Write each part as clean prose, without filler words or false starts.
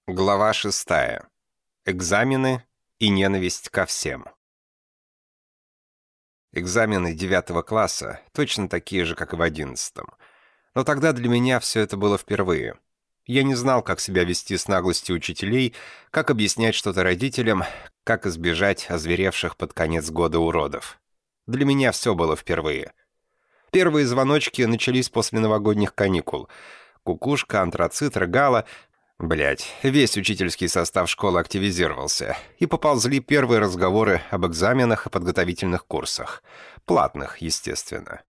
Глава 6. Экзамены и ненависть ко всем. Экзамены 9 класса точно такие же, как и в 11. Но тогда для меня все это было впервые. Я не знал, как себя вести с наглостью учителей, как объяснять что-то родителям, как избежать озверевших под конец года уродов. Для меня все было впервые. Первые звоночки начались после новогодних каникул. Кукушка, антрацит, рыгала. Блять, весь учительский состав школы активизировался, и поползли первые разговоры об экзаменах и подготовительных курсах. Платных, естественно.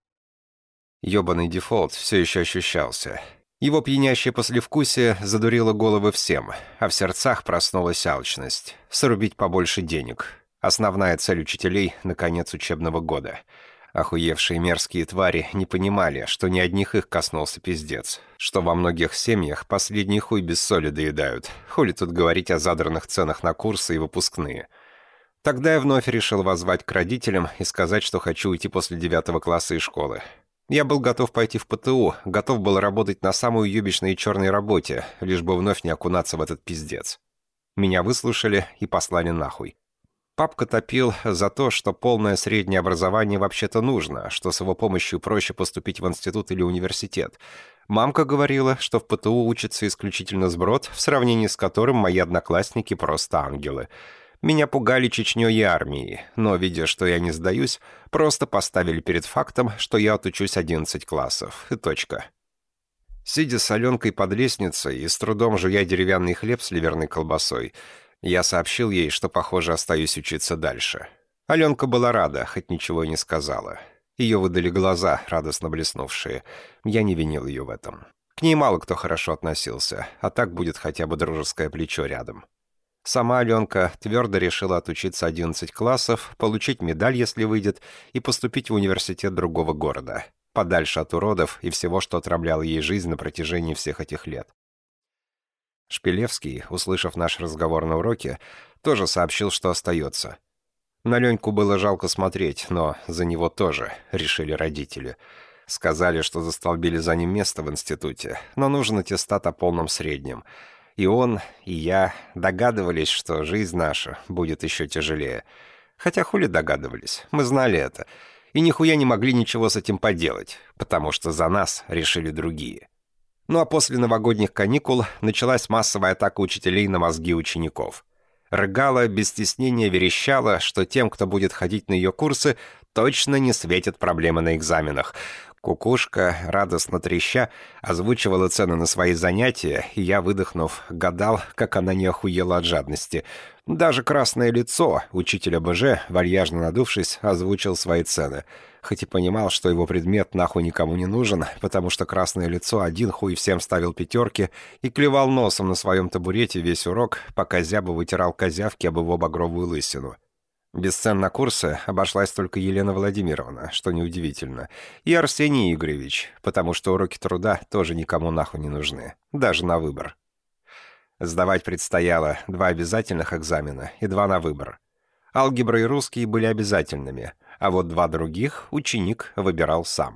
Ёбаный дефолт все еще ощущался. Его пьянящее послевкусие задурило головы всем, а в сердцах проснулась алчность. Срубить побольше денег. Основная цель учителей на конец учебного года. Охуевшие мерзкие твари не понимали, что ни одних их коснулся пиздец, что во многих семьях последний хуй без соли доедают. Хули тут говорить о задранных ценах на курсы и выпускные. Тогда я вновь решил воззвать к родителям и сказать, что хочу уйти после 9 класса из школы. Я был готов пойти в ПТУ, готов был работать на самой уебищной и черной работе, лишь бы вновь не окунаться в этот пиздец. Меня выслушали и послали нахуй. Папка топил за то, что полное среднее образование вообще-то нужно, что с его помощью проще поступить в институт или университет. Мамка говорила, что в ПТУ учится исключительно сброд, в сравнении с которым мои одноклассники просто ангелы. Меня пугали Чечнёй и армией, но, видя, что я не сдаюсь, просто поставили перед фактом, что я отучусь 11 классов, и точка. Сидя с Аленкой под лестницей и с трудом жуя деревянный хлеб с ливерной колбасой, я сообщил ей, что, похоже, остаюсь учиться дальше. Аленка была рада, хоть ничего и не сказала. Ее выдали глаза, радостно блеснувшие. Я не винил ее в этом. К ней мало кто хорошо относился, а так будет хотя бы дружеское плечо рядом. Сама Аленка твердо решила отучиться 11 классов, получить медаль, если выйдет, и поступить в университет другого города, подальше от уродов и всего, что отравляло ей жизнь на протяжении всех этих лет. Шпилевский, услышав наш разговор на уроке, тоже сообщил, что остается. На Леньку было жалко смотреть, но за него тоже, решили родители. Сказали, что застолбили за ним место в институте, но нужен аттестат о полном среднем. И он, и я догадывались, что жизнь наша будет еще тяжелее. Хотя хули догадывались, мы знали это. И нихуя не могли ничего с этим поделать, потому что за нас решили другие. Ну а после новогодних каникул началась массовая атака учителей на мозги учеников. Рыгала без стеснения верещала, что тем, кто будет ходить на ее курсы, точно не светят проблемы на экзаменах. Кукушка, радостно треща, озвучивала цены на свои занятия, и я, выдохнув, гадал, как она не охуела от жадности. Даже красное лицо, учитель АБЖ, вальяжно надувшись, озвучил свои цены. Хоть и понимал, что его предмет нахуй никому не нужен, потому что красное лицо один хуй всем ставил пятерки и клевал носом на своем табурете весь урок, пока Зяба вытирал козявки об его багровую лысину. Без цен на курсы обошлась только Елена Владимировна, что неудивительно, и Арсений Игоревич, потому что уроки труда тоже никому нахуй не нужны, даже на выбор. Сдавать предстояло 2 обязательных экзамена и 2 на выбор. Алгебра и русский были обязательными, а вот 2 других ученик выбирал сам.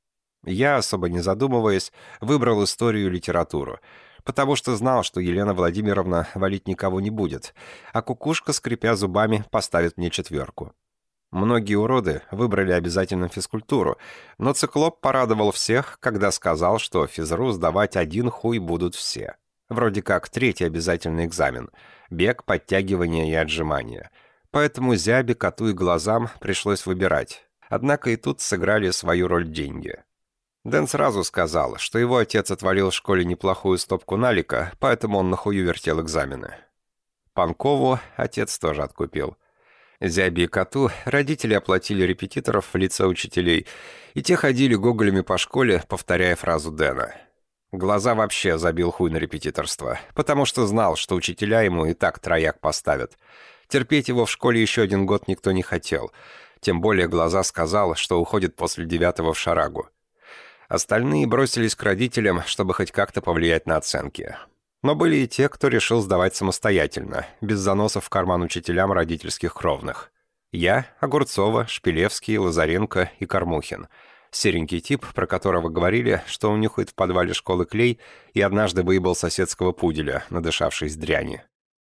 Я, особо не задумываясь, выбрал историю и литературу, потому что знал, что Елена Владимировна валить никого не будет, а кукушка, скрипя зубами, поставит мне 4. Многие уроды выбрали обязательно физкультуру, но циклоп порадовал всех, когда сказал, что физру сдавать один хуй будут все. Вроде как 3-й обязательный экзамен — бег, подтягивание и отжимания. Поэтому Зябе, коту и глазам пришлось выбирать. Однако и тут сыграли свою роль деньги. Дэн сразу сказал, что его отец отвалил в школе неплохую стопку налика, поэтому он нахую вертел экзамены. Панкову отец тоже откупил. Зябе и коту родители оплатили репетиторов в лице учителей, и те ходили гоголями по школе, повторяя фразу Дэна. Глаза вообще забил хуй на репетиторство, потому что знал, что учителя ему и так трояк поставят. Терпеть его в школе еще 1 год никто не хотел. Тем более Глаза сказал, что уходит после 9 в шарагу. Остальные бросились к родителям, чтобы хоть как-то повлиять на оценки. Но были и те, кто решил сдавать самостоятельно, без заносов в карман учителям родительских кровных. Я, Огурцова, Шпилевский, Лазаренко и Кормухин. Серенький тип, про которого говорили, что он нюхает в подвале школы клей и однажды выебал соседского пуделя, надышавшись дряни.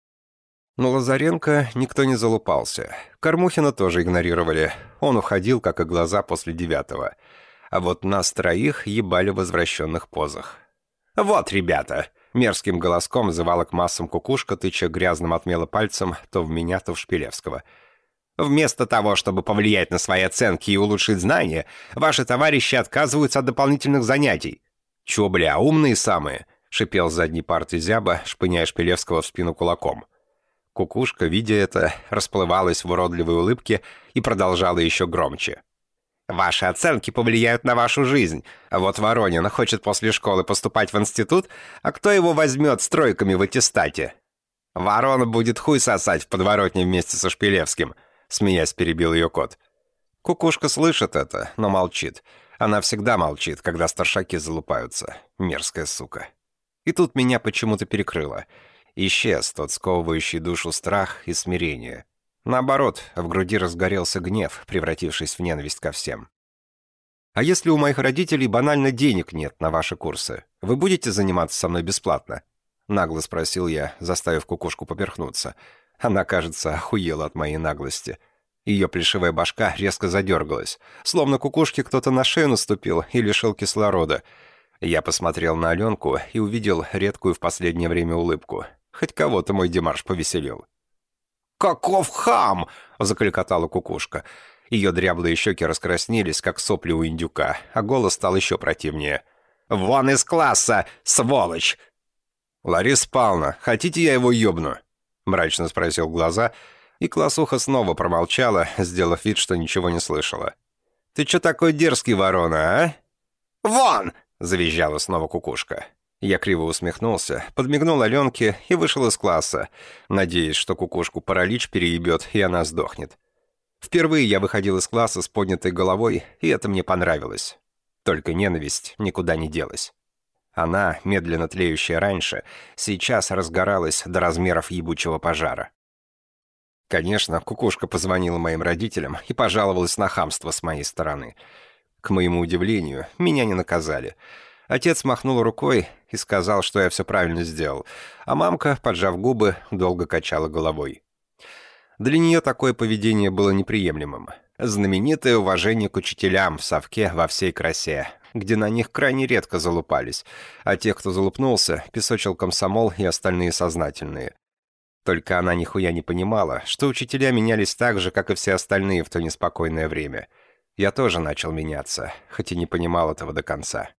Но Лазаренко никто не залупался. Кормухина тоже игнорировали. Он уходил, как и глаза после 9-го. А вот нас троих ебали в возвращенных позах. «Вот, ребята!» — мерзким голоском зывала к массам кукушка, тыча грязным отмело пальцем то в меня, то в Шпилевского. «Вместо того, чтобы повлиять на свои оценки и улучшить знания, ваши товарищи отказываются от дополнительных занятий». «Чё, бля, умные самые?» — шипел с задней парты зяба, шпыняя Шпилевского в спину кулаком. Кукушка, видя это, расплывалась в уродливой улыбке и продолжала еще громче. «Ваши оценки повлияют на вашу жизнь. А вот Воронин хочет после школы поступать в институт, а кто его возьмет с тройками в аттестате?» «Ворона будет хуй сосать в подворотне вместе со Шпилевским», — смеясь перебил ее кот. Кукушка слышит это, но молчит. Она всегда молчит, когда старшаки залупаются. Мерзкая сука. И тут меня почему-то перекрыло. Исчез тот сковывающий душу страх и смирение. Наоборот, в груди разгорелся гнев, превратившись в ненависть ко всем. «А если у моих родителей банально денег нет на ваши курсы, вы будете заниматься со мной бесплатно?» Нагло спросил я, заставив кукушку поперхнуться. Она, кажется, охуела от моей наглости. Ее плешивая башка резко задергалась, словно кукушке кто-то на шею наступил и лишил кислорода. Я посмотрел на Аленку и увидел редкую в последнее время улыбку. Хоть кого-то мой демарш повеселил. «Каков хам!» — закликотала кукушка. Ее дряблые щеки раскраснелись, как сопли у индюка, а голос стал еще противнее. «Вон из класса, сволочь!» «Лариса Павловна, хотите, я его ёбну?» — мрачно спросил глаза, и классуха снова промолчала, сделав вид, что ничего не слышала. «Ты чё такой дерзкий, ворона, а?» «Вон!» — завизжала снова кукушка. Я криво усмехнулся, подмигнул Аленке и вышел из класса, надеясь, что кукушку паралич переебет, и она сдохнет. Впервые я выходил из класса с поднятой головой, и это мне понравилось. Только ненависть никуда не делась. Она, медленно тлеющая раньше, сейчас разгоралась до размеров ебучего пожара. Конечно, кукушка позвонила моим родителям и пожаловалась на хамство с моей стороны. К моему удивлению, меня не наказали. Отец махнул рукой и сказал, что я все правильно сделал, а мамка, поджав губы, долго качала головой. Для нее такое поведение было неприемлемым. Знаменитое уважение к учителям в совке во всей красе, где на них крайне редко залупались, а тех, кто залупнулся, песочил комсомол и остальные сознательные. Только она нихуя не понимала, что учителя менялись так же, как и все остальные в то неспокойное время. Я тоже начал меняться, хоть и не понимал этого до конца.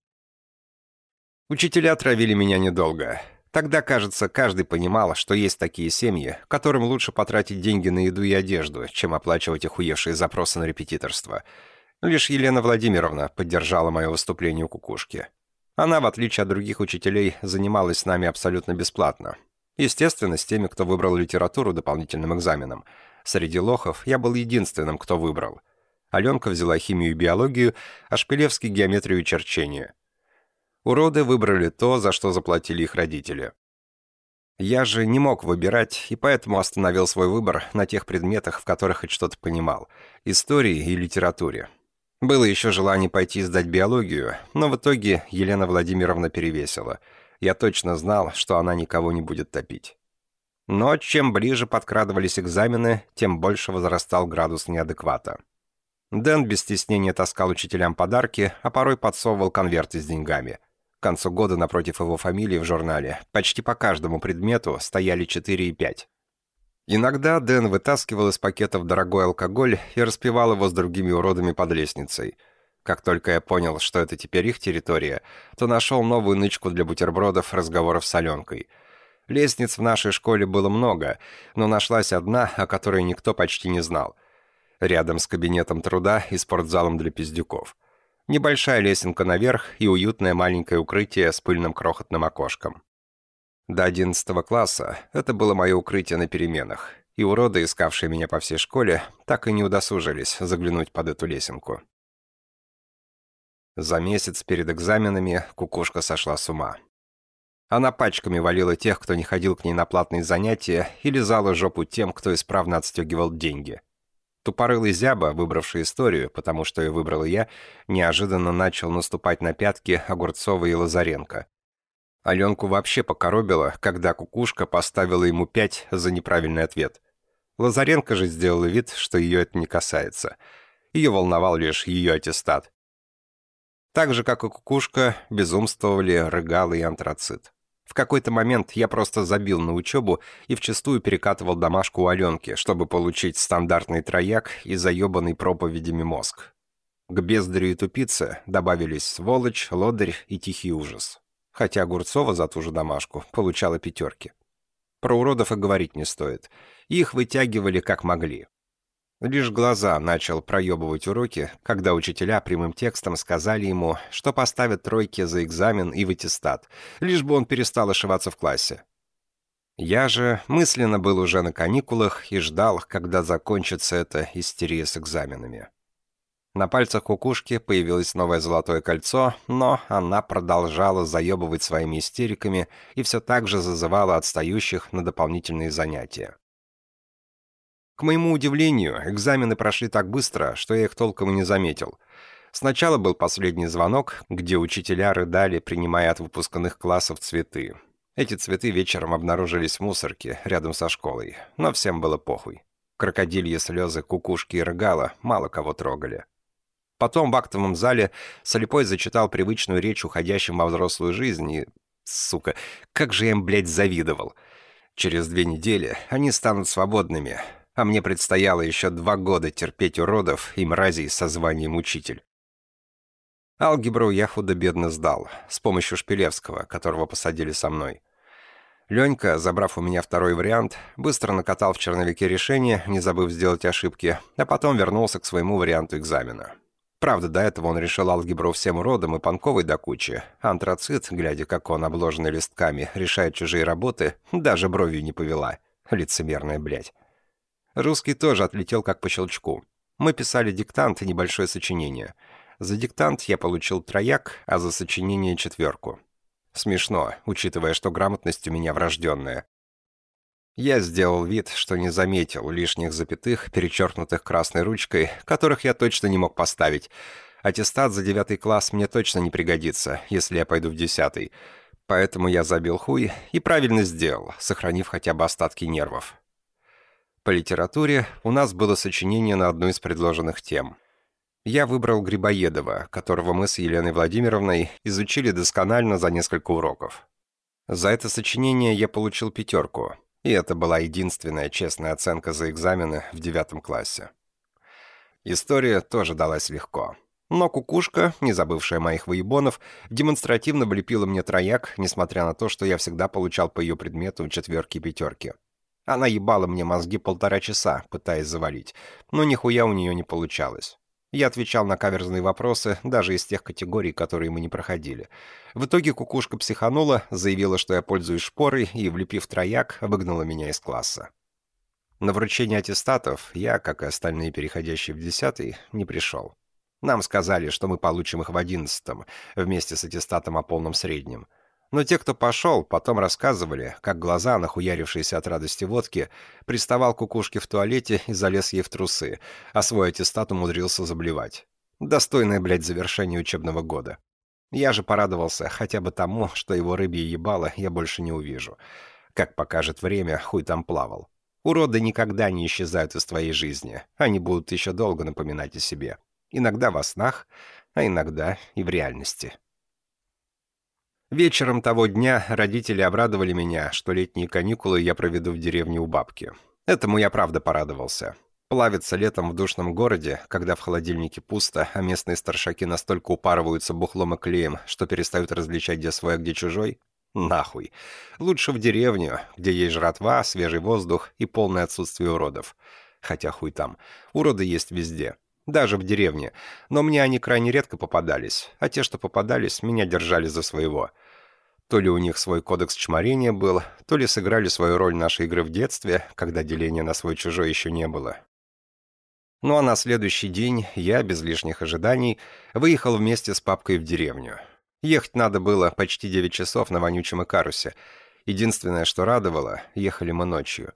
Учителя травили меня недолго. Тогда, кажется, каждый понимал, что есть такие семьи, которым лучше потратить деньги на еду и одежду, чем оплачивать охуевшие запросы на репетиторство. Лишь Елена Владимировна поддержала мое выступление у кукушки. Она, в отличие от других учителей, занималась с нами абсолютно бесплатно. Естественно, с теми, кто выбрал литературу дополнительным экзаменом. Среди лохов я был единственным, кто выбрал. Аленка взяла химию и биологию, а Шпилевский — геометрию и черчение. Уроды выбрали то, за что заплатили их родители. Я же не мог выбирать, и поэтому остановил свой выбор на тех предметах, в которых хоть что-то понимал — истории и литературе. Было еще желание пойти сдать биологию, но в итоге Елена Владимировна перевесила. Я точно знал, что она никого не будет топить. Но чем ближе подкрадывались экзамены, тем больше возрастал градус неадеквата. Дэн без стеснения таскал учителям подарки, а порой подсовывал конверты с деньгами. К концу года напротив его фамилии в журнале почти по каждому предмету стояли 4 и 5. Иногда Дэн вытаскивал из пакетов дорогой алкоголь и распивал его с другими уродами под лестницей. Как только я понял, что это теперь их территория, то нашел новую нычку для бутербродов, разговоров с Аленкой. Лестниц в нашей школе было много, но нашлась одна, о которой никто почти не знал. Рядом с кабинетом труда и спортзалом для пиздюков. Небольшая лесенка наверх и уютное маленькое укрытие с пыльным крохотным окошком. До 11 класса это было мое укрытие на переменах, и уроды, искавшие меня по всей школе, так и не удосужились заглянуть под эту лесенку. За месяц перед экзаменами кукушка сошла с ума. Она пачками валила тех, кто не ходил к ней на платные занятия, и лизала жопу тем, кто исправно отстегивал деньги. Тупорылый зяба, выбравший историю, потому что ее выбрал я, неожиданно начал наступать на пятки Огурцова и Лазаренко. Аленку вообще покоробило, когда Кукушка поставила ему 5 за неправильный ответ. Лазаренко же сделала вид, что ее это не касается. Ее волновал лишь ее аттестат. Так же, как и Кукушка, безумствовали Рыгало и Антрацит. В какой-то момент я просто забил на учебу и вчистую перекатывал домашку у Аленки, чтобы получить стандартный трояк и заебанный проповедями мозг. К бездарю и тупице добавились сволочь, лодырь и тихий ужас. Хотя Огурцова за ту же домашку получала 5. Про уродов и говорить не стоит. Их вытягивали как могли. Лишь глаза начал проебывать уроки, когда учителя прямым текстом сказали ему, что поставят 3 за экзамен и в аттестат, лишь бы он перестал ошибаться в классе. Я же мысленно был уже на каникулах и ждал, когда закончится эта истерия с экзаменами. На пальцах Кукушки появилось новое золотое кольцо, но она продолжала заебывать своими истериками и все так же зазывала отстающих на дополнительные занятия. К моему удивлению, экзамены прошли так быстро, что я их толком и не заметил. Сначала был последний звонок, где учителя рыдали, принимая от выпускных классов цветы. Эти цветы вечером обнаружились в мусорке рядом со школой, но всем было похуй. Крокодильи слезы Кукушки и Рыгало мало кого трогали. Потом в актовом зале слепой зачитал привычную речь уходящим во взрослую жизнь и... Сука, как же я им, блядь, завидовал. Через 2 недели они станут свободными, а мне предстояло еще 2 года терпеть уродов и мразей со званием учитель. Алгебру я худо-бедно сдал, с помощью Шпилевского, которого посадили со мной. Ленька, забрав у меня 2-й вариант, быстро накатал в черновике решение, не забыв сделать ошибки, а потом вернулся к своему варианту экзамена. Правда, до этого он решил алгебру всем уродам и Панковой до кучи. Антрацит, глядя, как он, обложенный листками, решает чужие работы, даже бровью не повела. Лицемерная, блядь. Русский тоже отлетел как по щелчку. Мы писали диктант и небольшое сочинение. За диктант я получил 3, а за сочинение 4. Смешно, учитывая, что грамотность у меня врожденная. Я сделал вид, что не заметил лишних запятых, перечеркнутых красной ручкой, которых я точно не мог поставить. Аттестат за 9 класс мне точно не пригодится, если я пойду в 10. Поэтому я забил хуй и правильно сделал, сохранив хотя бы остатки нервов. По литературе у нас было сочинение на одну из предложенных тем. Я выбрал Грибоедова, которого мы с Еленой Владимировной изучили досконально за несколько уроков. За это сочинение я получил 5, и это была единственная честная оценка за экзамены в 9 классе. История тоже далась легко. Но Кукушка, не забывшая моих выебонов, демонстративно влепила мне трояк, несмотря на то, что я всегда получал по ее предмету 4 и 5. Она ебала мне мозги 1,5 часа, пытаясь завалить, но нихуя у нее не получалось. Я отвечал на каверзные вопросы, даже из тех категорий, которые мы не проходили. В итоге Кукушка психанула, заявила, что я пользуюсь шпорой, и, влепив трояк, выгнала меня из класса. На вручение аттестатов я, как и остальные переходящие в 10, не пришел. Нам сказали, что мы получим их в 11, вместе с аттестатом о полном среднем. Но те, кто пошел, потом рассказывали, как глаза, нахуярившиеся от радости водки, приставал к Кукушке в туалете и залез ей в трусы, а свой аттестат умудрился заблевать. Достойное, блядь, завершение учебного года. Я же порадовался хотя бы тому, что его рыбье ебало я больше не увижу. Как покажет время, хуй там плавал. Уроды никогда не исчезают из твоей жизни. Они будут еще долго напоминать о себе. Иногда во снах, а иногда и в реальности. Вечером того дня родители обрадовали меня, что летние каникулы я проведу в деревне у бабки. Этому я правда порадовался. Плавиться летом в душном городе, когда в холодильнике пусто, а местные старшаки настолько упарываются бухлом и клеем, что перестают различать, где свой, а где чужой? Нахуй. Лучше в деревню, где есть жратва, свежий воздух и полное отсутствие уродов. Хотя хуй там. Уроды есть везде. Даже в деревне. Но мне они крайне редко попадались, а те, что попадались, меня держали за своего. То ли у них свой кодекс чморения был, то ли сыграли свою роль нашей игры в детстве, когда деления на свой-чужой еще не было. Ну а на следующий день я, без лишних ожиданий, выехал вместе с папкой в деревню. Ехать надо было почти 9 часов на вонючем Икарусе. Единственное, что радовало, ехали мы ночью.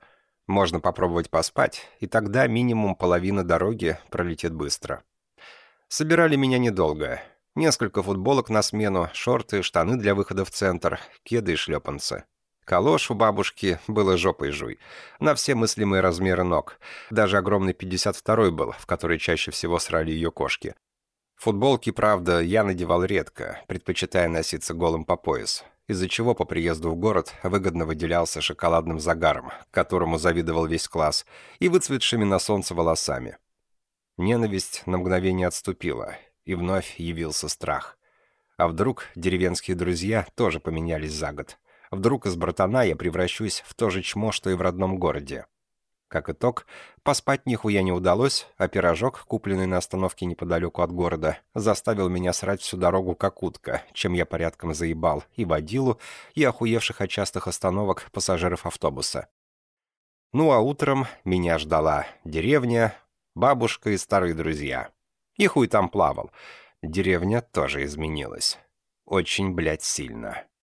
Можно попробовать поспать, и тогда минимум половина дороги пролетит быстро. Собирали меня недолго. Несколько футболок на смену, шорты, штаны для выхода в центр, кеды и шлепанцы. Калош у бабушки было жопой жуй. На все мыслимые размеры ног. Даже огромный 52-й был, в который чаще всего срали ее кошки. Футболки, правда, я надевал редко, предпочитая носиться голым по пояс, из-за чего по приезду в город выгодно выделялся шоколадным загаром, которому завидовал весь класс, и выцветшими на солнце волосами. Ненависть на мгновение отступила, и вновь явился страх. А вдруг деревенские друзья тоже поменялись за год? Вдруг из братана я превращусь в то же чмо, что и в родном городе? Как итог, поспать нихуя не удалось, а пирожок, купленный на остановке неподалеку от города, заставил меня срать всю дорогу как утка, чем я порядком заебал и водилу, и охуевших от частых остановок пассажиров автобуса. Ну а утром меня ждала деревня, бабушка и старые друзья. И хуй там плавал. Деревня тоже изменилась. Очень, блядь, сильно.